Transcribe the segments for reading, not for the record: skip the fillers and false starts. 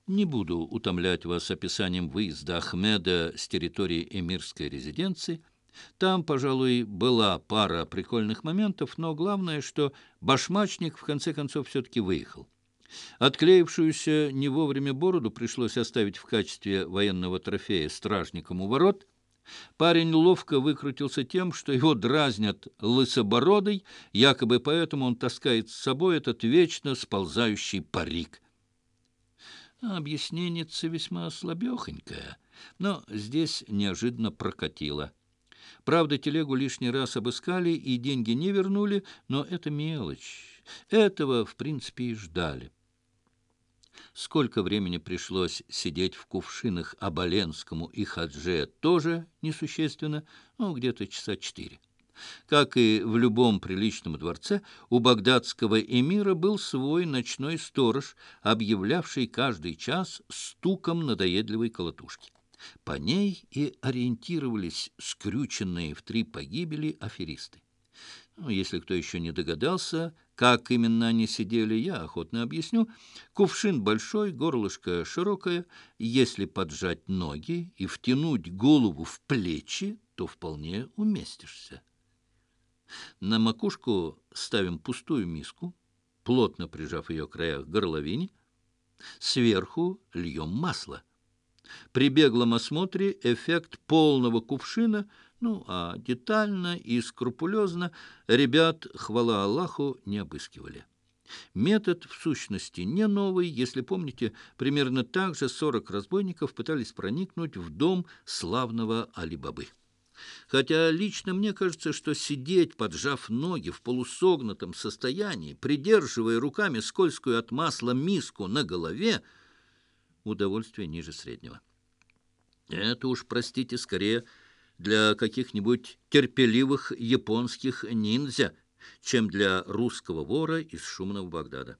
Не буду утомлять вас описанием выезда Ахмеда с территории эмирской резиденции. Там, пожалуй, была пара прикольных моментов, но главное, что башмачник в конце концов все-таки выехал. Отклеившуюся не вовремя бороду пришлось оставить в качестве военного трофея стражникам у ворот. Парень ловко выкрутился тем, что его дразнят лысобородой, якобы поэтому он таскает с собой этот вечно сползающий парик. Объясненница весьма слабехонькая, но здесь неожиданно прокатило. Правда, телегу лишний раз обыскали и деньги не вернули, но это мелочь. Этого, в принципе, и ждали. Сколько времени пришлось сидеть в кувшинах Оболенскому и Хадже, тоже несущественно, где-то часа 4. Как и в любом приличном дворце, у багдадского эмира был свой ночной сторож, объявлявший каждый час стуком надоедливой колотушки. По ней и ориентировались скрюченные в 3 погибели аферисты. Если кто еще не догадался, как именно они сидели, я охотно объясню. Кувшин большой, горлышко широкое. Если поджать ноги и втянуть голову в плечи, то вполне уместишься. На макушку ставим пустую миску, плотно прижав ее к краях к горловине. Сверху льем масло. При беглом осмотре эффект полного кувшина, а детально и скрупулезно ребят, хвала Аллаху, не обыскивали. Метод, в сущности, не новый. Если помните, примерно так же 40 разбойников пытались проникнуть в дом славного Али-Бабы. Хотя лично мне кажется, что сидеть, поджав ноги в полусогнутом состоянии, придерживая руками скользкую от масла миску на голове, удовольствие ниже среднего. Это уж, простите, скорее для каких-нибудь терпеливых японских ниндзя, чем для русского вора из шумного Багдада.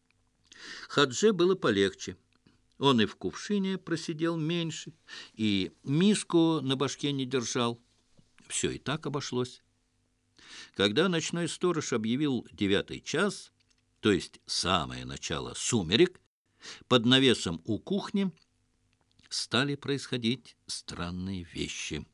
Хадже было полегче. Он и в кувшине просидел меньше, и миску на башке не держал. Все и так обошлось. Когда ночной сторож объявил 9 час, то есть самое начало сумерек, под навесом у кухни стали происходить странные вещи.